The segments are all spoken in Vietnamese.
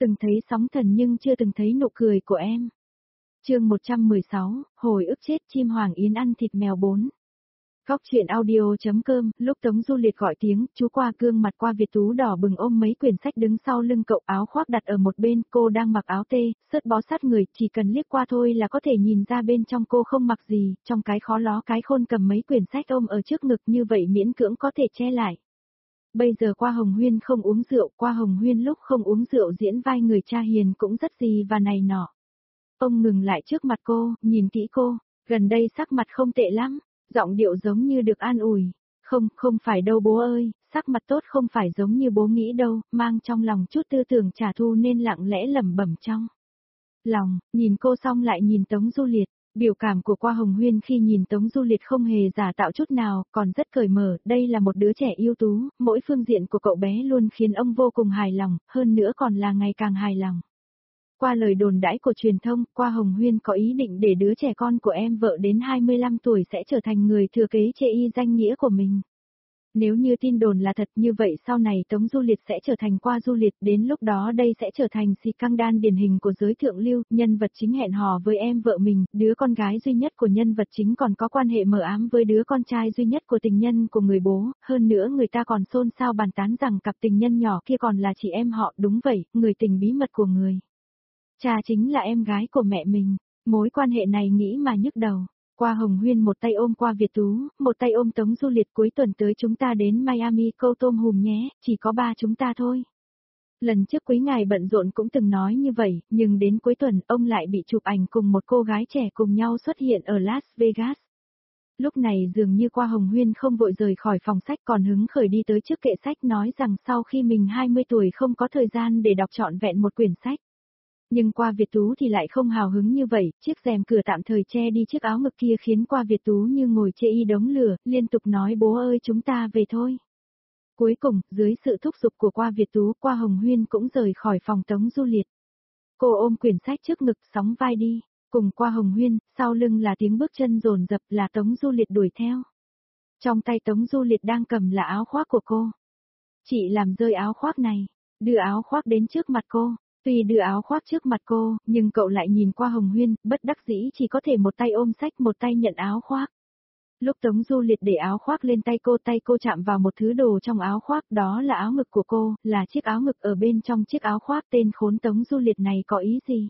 Từng thấy sóng thần nhưng chưa từng thấy nụ cười của em. Chương 116, hồi ức chết chim hoàng yến ăn thịt mèo 4. Góc truyện audio.com, lúc Tống Du Liệt gọi tiếng, chú qua gương mặt qua Việt Tú đỏ bừng ôm mấy quyển sách đứng sau lưng cậu, áo khoác đặt ở một bên, cô đang mặc áo tê, sớt bó sát người, chỉ cần liếc qua thôi là có thể nhìn ra bên trong cô không mặc gì, trong cái khó ló cái khôn cầm mấy quyển sách ôm ở trước ngực như vậy miễn cưỡng có thể che lại. Bây giờ Qua Hồng Huyên không uống rượu, Qua Hồng Huyên lúc không uống rượu diễn vai người cha hiền cũng rất gì và này nọ. Ông ngừng lại trước mặt cô, nhìn kỹ cô, gần đây sắc mặt không tệ lắm, giọng điệu giống như được an ủi. Không phải đâu bố ơi, sắc mặt tốt không phải giống như bố nghĩ đâu, mang trong lòng chút tư tưởng trả thù nên lặng lẽ lẩm bẩm trong lòng, nhìn cô xong lại nhìn Tống Du Liệt. Biểu cảm của Qua Hồng Huyên khi nhìn Tống Du Liệt không hề giả tạo chút nào, còn rất cởi mở, đây là một đứa trẻ ưu tú, mỗi phương diện của cậu bé luôn khiến ông vô cùng hài lòng, hơn nữa còn là ngày càng hài lòng. Qua lời đồn đãi của truyền thông, Qua Hồng Huyên có ý định để đứa trẻ con của em vợ đến 25 tuổi sẽ trở thành người thừa kế chê y danh nghĩa của mình. Nếu như tin đồn là thật như vậy sau này Tống Du Liệt sẽ trở thành Qua Du Liệt, đến lúc đó đây sẽ trở thành si căng đan điển hình của giới thượng lưu, nhân vật chính hẹn hò với em vợ mình, đứa con gái duy nhất của nhân vật chính còn có quan hệ mờ ám với đứa con trai duy nhất của tình nhân của người bố, hơn nữa người ta còn xôn xao bàn tán rằng cặp tình nhân nhỏ kia còn là chị em họ, đúng vậy, người tình bí mật của người cha chính là em gái của mẹ mình, mối quan hệ này nghĩ mà nhức đầu. Qua Hồng Huyên một tay ôm Qua Việt Tú, một tay ôm Tống Du Liệt, cuối tuần tới chúng ta đến Miami câu tôm hùm nhé, chỉ có ba chúng ta thôi. Lần trước quý ngài bận rộn cũng từng nói như vậy, nhưng đến cuối tuần ông lại bị chụp ảnh cùng một cô gái trẻ cùng nhau xuất hiện ở Las Vegas. Lúc này dường như Qua Hồng Huyên không vội rời khỏi phòng sách còn hứng khởi đi tới trước kệ sách nói rằng sau khi mình 20 tuổi không có thời gian để đọc trọn vẹn một quyển sách. Nhưng Qua Việt Tú thì lại không hào hứng như vậy, chiếc rèm cửa tạm thời che đi chiếc áo ngực kia khiến Qua Việt Tú như ngồi chê y đống lửa, liên tục nói bố ơi chúng ta về thôi. Cuối cùng, dưới sự thúc giục của Qua Việt Tú, Qua Hồng Huyên cũng rời khỏi phòng Tống Du Liệt. Cô ôm quyển sách trước ngực sóng vai đi, cùng Qua Hồng Huyên, sau lưng là tiếng bước chân dồn dập là Tống Du Liệt đuổi theo. Trong tay Tống Du Liệt đang cầm là áo khoác của cô. Chị làm rơi áo khoác này, đưa áo khoác đến trước mặt cô. Tuy đưa áo khoác trước mặt cô, nhưng cậu lại nhìn Qua Hồng Huyên, bất đắc dĩ chỉ có thể một tay ôm sách một tay nhận áo khoác. Lúc Tống Du Liệt để áo khoác lên tay cô chạm vào một thứ đồ trong áo khoác, đó là áo ngực của cô, là chiếc áo ngực ở bên trong chiếc áo khoác. Tên khốn Tống Du Liệt này có ý gì?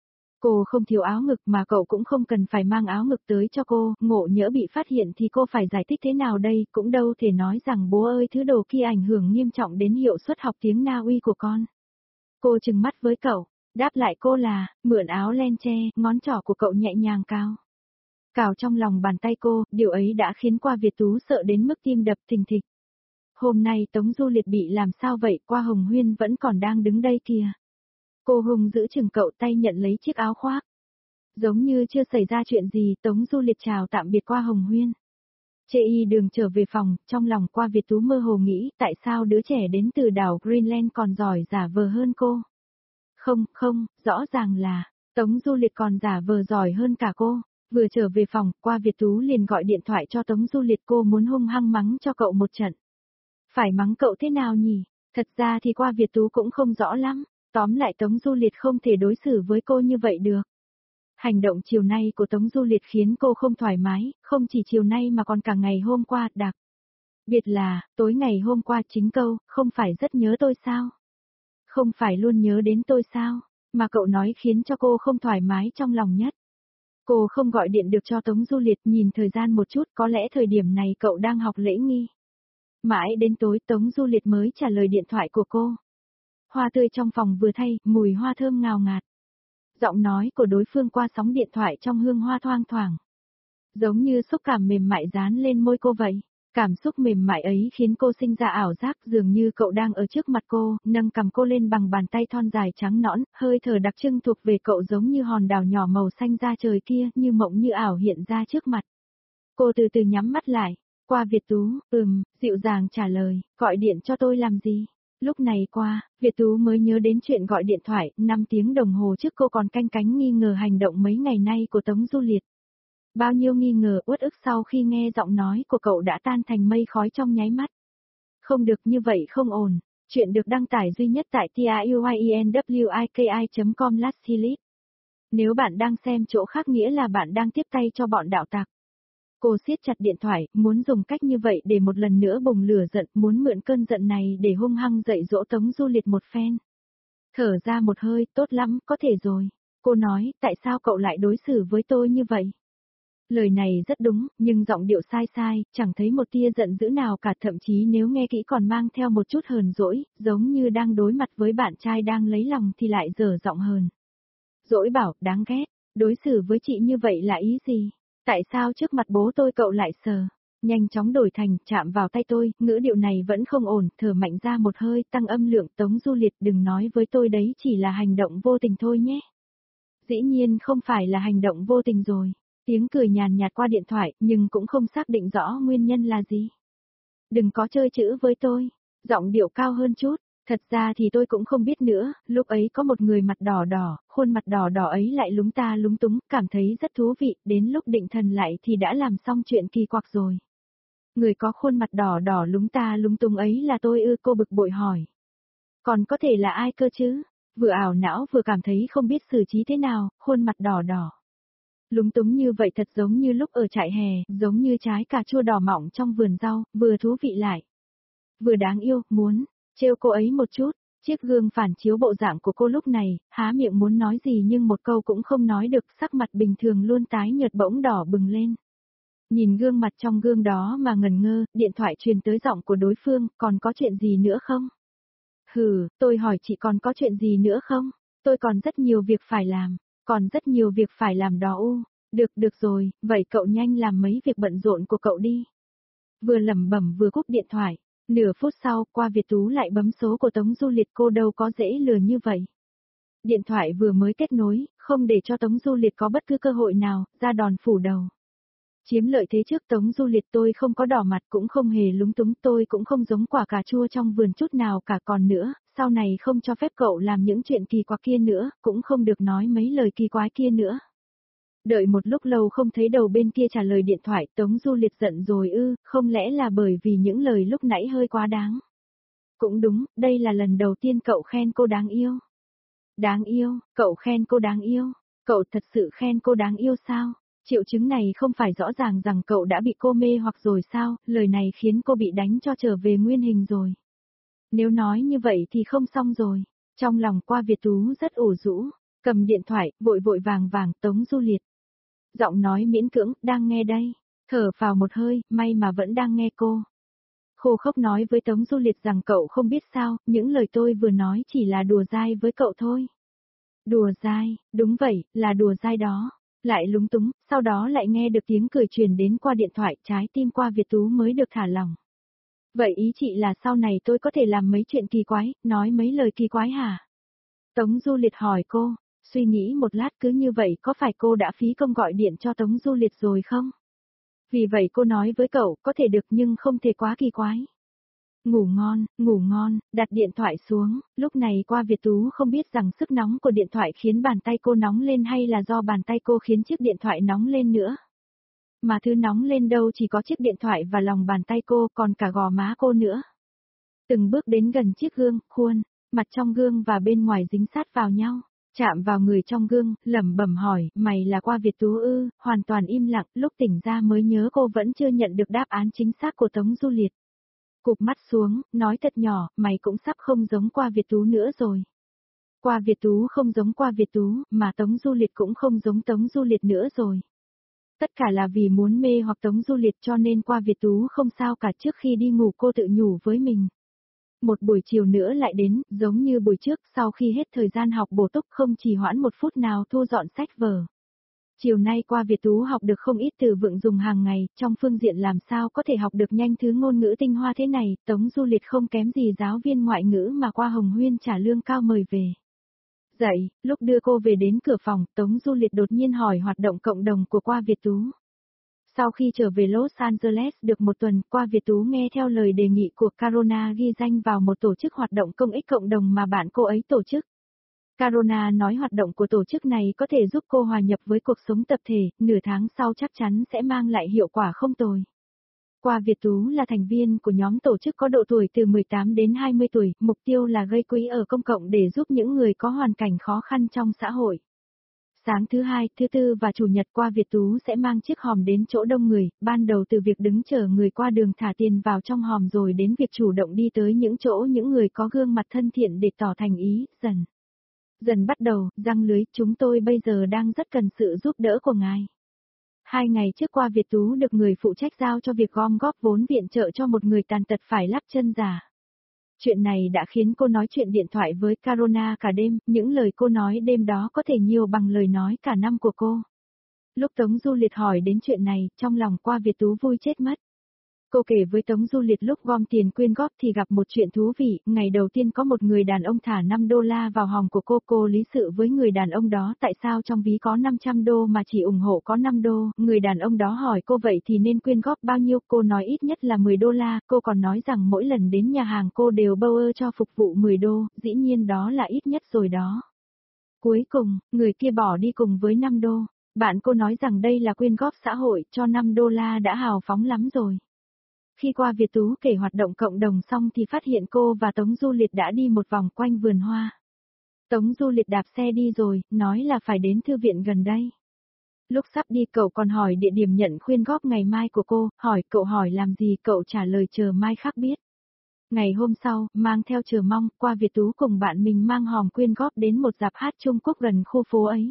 Cô không thiếu áo ngực mà cậu cũng không cần phải mang áo ngực tới cho cô, ngộ nhỡ bị phát hiện thì cô phải giải thích thế nào đây, cũng đâu thể nói rằng bố ơi thứ đồ kia ảnh hưởng nghiêm trọng đến hiệu suất học tiếng Na Uy của con. Cô trừng mắt với cậu, đáp lại cô là, mượn áo len che, ngón trỏ của cậu nhẹ nhàng cào trong lòng bàn tay cô, điều ấy đã khiến Qua Việt Tú sợ đến mức tim đập thình thịch. Hôm nay Tống Du Liệt bị làm sao vậy, Qua Hồng Huyên vẫn còn đang đứng đây kìa. Cô hùng giữ chừng cậu, tay nhận lấy chiếc áo khoác. Giống như chưa xảy ra chuyện gì, Tống Du Liệt chào tạm biệt Qua Hồng Huyên. Chê y đường trở về phòng, trong lòng Qua Việt Tú mơ hồ nghĩ tại sao đứa trẻ đến từ đảo Greenland còn giỏi giả vờ hơn cô. Không, rõ ràng là, Tống Du Liệt còn giả vờ giỏi hơn cả cô. Vừa trở về phòng, Qua Việt Tú liền gọi điện thoại cho Tống Du Liệt, cô muốn hung hăng mắng cho cậu một trận. Phải mắng cậu thế nào nhỉ? Thật ra thì Qua Việt Tú cũng không rõ lắm, tóm lại Tống Du Liệt không thể đối xử với cô như vậy được. Hành động chiều nay của Tống Du Liệt khiến cô không thoải mái, không chỉ chiều nay mà còn cả ngày hôm qua, đặc biệt là, tối ngày hôm qua chính câu, không phải rất nhớ tôi sao? Không phải luôn nhớ đến tôi sao? Mà cậu nói khiến cho cô không thoải mái trong lòng nhất. Cô không gọi điện được cho Tống Du Liệt, nhìn thời gian một chút, có lẽ thời điểm này cậu đang học lễ nghi. Mãi đến tối Tống Du Liệt mới trả lời điện thoại của cô. Hoa tươi trong phòng vừa thay, mùi hoa thơm ngào ngạt. Giọng nói của đối phương qua sóng điện thoại trong hương hoa thoang thoảng. Giống như xúc cảm mềm mại dán lên môi cô vậy. Cảm xúc mềm mại ấy khiến cô sinh ra ảo giác dường như cậu đang ở trước mặt cô, nâng cầm cô lên bằng bàn tay thon dài trắng nõn, hơi thở đặc trưng thuộc về cậu giống như hòn đảo nhỏ màu xanh da trời kia, như mộng như ảo hiện ra trước mặt. Cô từ từ nhắm mắt lại, Qua Việt Tú, dịu dàng trả lời, gọi điện cho tôi làm gì? Lúc này Qua Việt Tú mới nhớ đến chuyện gọi điện thoại, 5 tiếng đồng hồ trước cô còn canh cánh nghi ngờ hành động mấy ngày nay của Tống Du Liệt. Bao nhiêu nghi ngờ uất ức sau khi nghe giọng nói của cậu đã tan thành mây khói trong nháy mắt. Không được như vậy không ổn, Chuyện được đăng tải duy nhất tại truyeenwiki.com/series. Nếu bạn đang xem chỗ khác nghĩa là bạn đang tiếp tay cho bọn đạo tặc. Cô siết chặt điện thoại, muốn dùng cách như vậy để một lần nữa bùng lửa giận, muốn mượn cơn giận này để hung hăng dạy dỗ Tống Du Liệt một phen. Thở ra một hơi, tốt lắm, có thể rồi. Cô nói, tại sao cậu lại đối xử với tôi như vậy? Lời này rất đúng, nhưng giọng điệu sai sai, chẳng thấy một tia giận dữ nào cả, thậm chí nếu nghe kỹ còn mang theo một chút hờn dỗi, giống như đang đối mặt với bạn trai đang lấy lòng thì lại dở giọng hờn. Dỗi bảo, đáng ghét, đối xử với chị như vậy là ý gì? Tại sao trước mặt bố tôi cậu lại sờ? Nhanh chóng đổi thành, chạm vào tay tôi, ngữ điệu này vẫn không ổn, thở mạnh ra một hơi, tăng âm lượng. Tống Du Liệt, đừng nói với tôi đấy chỉ là hành động vô tình thôi nhé. Dĩ nhiên không phải là hành động vô tình rồi. Tiếng cười nhàn nhạt qua điện thoại, nhưng cũng không xác định rõ nguyên nhân là gì. Đừng có chơi chữ với tôi. Giọng điệu cao hơn chút. Thật ra thì tôi cũng không biết nữa, lúc ấy có một người mặt đỏ đỏ, khuôn mặt đỏ đỏ ấy lại lúng ta lúng túng, cảm thấy rất thú vị, đến lúc định thần lại thì đã làm xong chuyện kỳ quặc rồi. Người có khuôn mặt đỏ đỏ lúng ta lúng túng ấy là tôi ư? Cô bực bội hỏi. Còn có thể là ai cơ chứ? Vừa ảo não vừa cảm thấy không biết xử trí thế nào, khuôn mặt đỏ đỏ. Lúng túng như vậy thật giống như lúc ở trại hè, giống như trái cà chua đỏ mọng trong vườn rau, vừa thú vị lại. Vừa đáng yêu, muốn trêu cô ấy một chút. Chiếc gương phản chiếu bộ dạng của cô lúc này, há miệng muốn nói gì nhưng một câu cũng không nói được, sắc mặt bình thường luôn tái nhợt bỗng đỏ bừng lên. Nhìn gương mặt trong gương đó mà ngần ngơ, điện thoại truyền tới giọng của đối phương, còn có chuyện gì nữa không? Hừ, tôi hỏi chị còn có chuyện gì nữa không? Tôi còn rất nhiều việc phải làm, còn rất nhiều việc phải làm đó u. Được rồi, vậy cậu nhanh làm mấy việc bận rộn của cậu đi. Vừa lẩm bẩm vừa cúp điện thoại. Nửa phút sau, qua Việt Tú lại bấm số của Tống Du Liệt, cô đâu có dễ lừa như vậy. Điện thoại vừa mới kết nối, không để cho Tống Du Liệt có bất cứ cơ hội nào, ra đòn phủ đầu. Chiếm lợi thế trước Tống Du Liệt, tôi không có đỏ mặt cũng không hề lúng túng, tôi cũng không giống quả cà chua trong vườn chút nào cả, còn nữa, sau này không cho phép cậu làm những chuyện kỳ quặc kia nữa, cũng không được nói mấy lời kỳ quái kia nữa. Đợi một lúc lâu không thấy đầu bên kia trả lời điện thoại, Tống Du Liệt giận rồi ư? Không lẽ là bởi vì những lời lúc nãy hơi quá đáng? Cũng đúng, đây là lần đầu tiên cậu khen cô đáng yêu. Đáng yêu, cậu khen cô đáng yêu. Cậu thật sự khen cô đáng yêu sao? Triệu chứng này không phải rõ ràng rằng cậu đã bị cô mê hoặc rồi sao? Lời này khiến cô bị đánh cho trở về nguyên hình rồi. Nếu nói như vậy thì không xong rồi. Trong lòng qua Việt Tú rất ủ rũ, cầm điện thoại, vội vội vàng vàng, Tống Du Liệt. Giọng nói miễn cưỡng, đang nghe đây. Thở vào một hơi, may mà vẫn đang nghe cô. Khô khốc nói với Tống Du Liệt rằng cậu không biết sao, những lời tôi vừa nói chỉ là đùa dai với cậu thôi. Đùa dai, đúng vậy, là đùa dai đó. Lại lúng túng, sau đó lại nghe được tiếng cười truyền đến qua điện thoại, trái tim qua Việt Tú mới được thả lỏng. Vậy ý chị là sau này tôi có thể làm mấy chuyện kỳ quái, nói mấy lời kỳ quái hả? Tống Du Liệt hỏi cô, suy nghĩ một lát, cứ như vậy có phải cô đã phí công gọi điện cho Tống Du Liệt rồi không? Vì vậy cô nói với cậu, có thể được nhưng không thể quá kỳ quái. Ngủ ngon, đặt điện thoại xuống, lúc này qua Việt Tú không biết rằng sức nóng của điện thoại khiến bàn tay cô nóng lên hay là do bàn tay cô khiến chiếc điện thoại nóng lên nữa. Mà thứ nóng lên đâu chỉ có chiếc điện thoại và lòng bàn tay cô, còn cả gò má cô nữa. Từng bước đến gần chiếc gương, khuôn, mặt trong gương và bên ngoài dính sát vào nhau. Chạm vào người trong gương, lẩm bẩm hỏi, mày là qua Việt Tú ư? Hoàn toàn im lặng, lúc tỉnh ra mới nhớ cô vẫn chưa nhận được đáp án chính xác của Tống Du Liệt. Cụp mắt xuống, nói thật nhỏ, mày cũng sắp không giống qua Việt Tú nữa rồi. Qua Việt Tú không giống qua Việt Tú, mà Tống Du Liệt cũng không giống Tống Du Liệt nữa rồi. Tất cả là vì muốn mê hoặc Tống Du Liệt cho nên qua Việt Tú không sao cả. Trước khi đi ngủ cô tự nhủ với mình. Một buổi chiều nữa lại đến, giống như buổi trước, sau khi hết thời gian học bổ túc không trì hoãn một phút nào thu dọn sách vở. Chiều nay qua Việt Tú học được không ít từ vựng dùng hàng ngày, trong phương diện làm sao có thể học được nhanh thứ ngôn ngữ tinh hoa thế này, Tống Du Liệt không kém gì giáo viên ngoại ngữ mà qua Hồng Huyên trả lương cao mời về. Dậy, lúc đưa cô về đến cửa phòng, Tống Du Liệt đột nhiên hỏi hoạt động cộng đồng của qua Việt Tú. Sau khi trở về Los Angeles được một tuần, qua Việt Tú nghe theo lời đề nghị của Carona ghi danh vào một tổ chức hoạt động công ích cộng đồng mà bạn cô ấy tổ chức. Carona nói hoạt động của tổ chức này có thể giúp cô hòa nhập với cuộc sống tập thể, nửa tháng sau chắc chắn sẽ mang lại hiệu quả không tồi. Qua Việt Tú là thành viên của nhóm tổ chức có độ tuổi từ 18 đến 20 tuổi, mục tiêu là gây quỹ ở công cộng để giúp những người có hoàn cảnh khó khăn trong xã hội. Sáng thứ hai, thứ tư và chủ nhật Qua Việt Tú sẽ mang chiếc hòm đến chỗ đông người, ban đầu từ việc đứng chờ người qua đường thả tiền vào trong hòm rồi đến việc chủ động đi tới những chỗ những người có gương mặt thân thiện để tỏ thành ý, dần bắt đầu, răng lưới, chúng tôi bây giờ đang rất cần sự giúp đỡ của ngài. 2 ngày trước Qua Việt Tú được người phụ trách giao cho việc gom góp vốn viện trợ cho một người tàn tật phải lắp chân giả. Chuyện này đã khiến cô nói chuyện điện thoại với Carona cả đêm, những lời cô nói đêm đó có thể nhiều bằng lời nói cả năm của cô. Lúc Tống Du Liệt hỏi đến chuyện này, trong lòng Qua Việt Tú vui chết mất. Cô kể với Tống Du Liệt lúc gom tiền quyên góp thì gặp một chuyện thú vị, ngày đầu tiên có một người đàn ông thả $5 vào hòm của cô lý sự với người đàn ông đó tại sao trong ví có $500 mà chỉ ủng hộ có $5, người đàn ông đó hỏi cô vậy thì nên quyên góp bao nhiêu, cô nói ít nhất là $10, cô còn nói rằng mỗi lần đến nhà hàng cô đều bâu cho phục vụ $10, dĩ nhiên đó là ít nhất rồi đó. Cuối cùng, người kia bỏ đi cùng với $5, bạn cô nói rằng đây là quyên góp xã hội, cho $5 đã hào phóng lắm rồi. Khi Qua Việt Tú kể hoạt động cộng đồng xong thì phát hiện cô và Tống Du Liệt đã đi một vòng quanh vườn hoa. Tống Du Liệt đạp xe đi rồi, nói là phải đến thư viện gần đây. Lúc sắp đi cậu còn hỏi địa điểm nhận quyên góp ngày mai của cô, cậu hỏi làm gì, cậu trả lời chờ mai khác biết. Ngày hôm sau, mang theo chờ mong, Qua Việt Tú cùng bạn mình mang hòm quyên góp đến một rạp hát Trung Quốc gần khu phố ấy.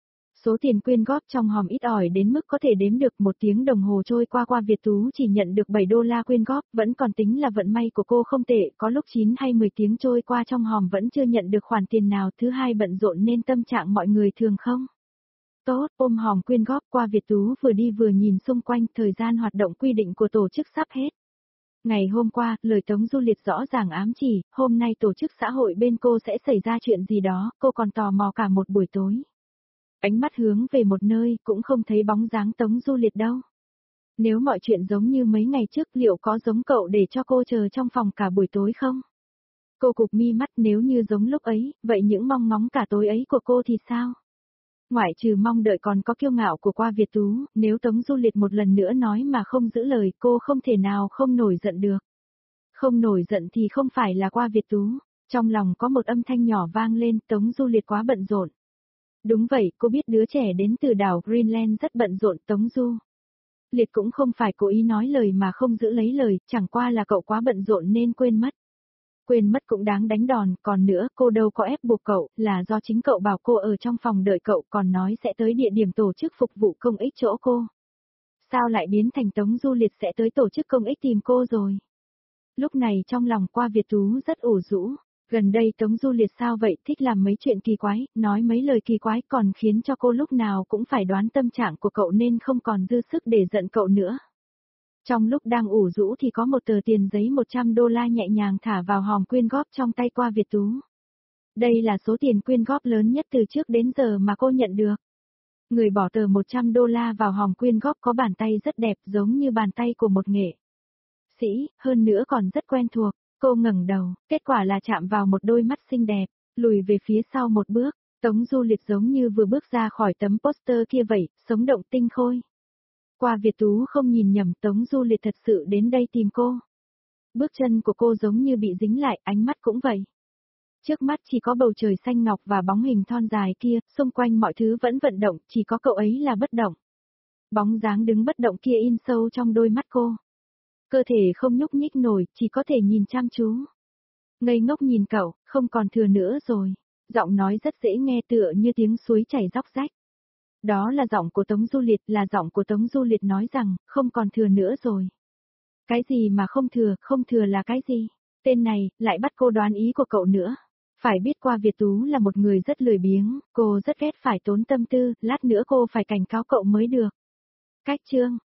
Số tiền quyên góp trong hòm ít ỏi đến mức có thể đếm được, 1 tiếng đồng hồ trôi qua Qua Việt Tú chỉ nhận được $7 quyên góp, vẫn còn tính là vận may của cô không tệ, có lúc 9 hay 10 tiếng trôi qua trong hòm vẫn chưa nhận được khoản tiền nào. Thứ hai bận rộn nên tâm trạng mọi người thường không tốt, ôm hòm quyên góp Qua Việt Tú vừa đi vừa nhìn xung quanh, thời gian hoạt động quy định của tổ chức sắp hết. Ngày hôm qua, lời Tống Du Liệt rõ ràng ám chỉ, hôm nay tổ chức xã hội bên cô sẽ xảy ra chuyện gì đó, cô còn tò mò cả một buổi tối. Ánh mắt hướng về một nơi, cũng không thấy bóng dáng Tống Du Liệt đâu. Nếu mọi chuyện giống như mấy ngày trước, liệu có giống cậu để cho cô chờ trong phòng cả buổi tối không? Cô cụp mi mắt, nếu như giống lúc ấy, vậy những mong ngóng cả tối ấy của cô thì sao? Ngoại trừ mong đợi còn có kiêu ngạo của Qua Việt Tú, nếu Tống Du Liệt một lần nữa nói mà không giữ lời, cô không thể nào không nổi giận được. Không nổi giận thì không phải là Qua Việt Tú. Trong lòng có một âm thanh nhỏ vang lên, Tống Du Liệt quá bận rộn. Đúng vậy, cô biết đứa trẻ đến từ đảo Greenland rất bận rộn. Tống Du Liệt cũng không phải cố ý nói lời mà không giữ lấy lời, chẳng qua là cậu quá bận rộn nên quên mất. Quên mất cũng đáng đánh đòn, còn nữa, cô đâu có ép buộc cậu, là do chính cậu bảo cô ở trong phòng đợi cậu, còn nói sẽ tới địa điểm tổ chức phục vụ công ích chỗ cô. Sao lại biến thành Tống Du Liệt sẽ tới tổ chức công ích tìm cô rồi? Lúc này trong lòng Qua Việt Tú rất ủ rũ. Gần đây Tống Du Liệt sao vậy, thích làm mấy chuyện kỳ quái, nói mấy lời kỳ quái, còn khiến cho cô lúc nào cũng phải đoán tâm trạng của cậu nên không còn dư sức để giận cậu nữa. Trong lúc đang ủ rũ thì có một tờ tiền giấy $100 nhẹ nhàng thả vào hòm quyên góp trong tay Qua Việt Tú. Đây là số tiền quyên góp lớn nhất từ trước đến giờ mà cô nhận được. Người bỏ tờ $100 vào hòm quyên góp có bàn tay rất đẹp, giống như bàn tay của một nghệ sĩ, hơn nữa còn rất quen thuộc. Cô ngẩng đầu, kết quả là chạm vào một đôi mắt xinh đẹp, lùi về phía sau một bước, Tống Du Liệt giống như vừa bước ra khỏi tấm poster kia vậy, sống động tinh khôi. Qua Việt Tú không nhìn nhầm, Tống Du Liệt thật sự đến đây tìm cô. Bước chân của cô giống như bị dính lại, ánh mắt cũng vậy. Trước mắt chỉ có bầu trời xanh ngọc và bóng hình thon dài kia, xung quanh mọi thứ vẫn vận động, chỉ có cậu ấy là bất động. Bóng dáng đứng bất động kia in sâu trong đôi mắt cô. Cơ thể không nhúc nhích nổi, chỉ có thể nhìn chăm chú. Ngây ngốc nhìn cậu, không còn thừa nữa rồi. Giọng nói rất dễ nghe tựa như tiếng suối chảy róc rách. Đó là giọng của Tống Du Liệt, là giọng của Tống Du Liệt nói rằng, không còn thừa nữa rồi. Cái gì mà không thừa là cái gì? Tên này, lại bắt cô đoán ý của cậu nữa. Phải biết Qua Việt Tú là một người rất lười biếng, cô rất ghét phải tốn tâm tư, lát nữa cô phải cảnh cáo cậu mới được. Cách chương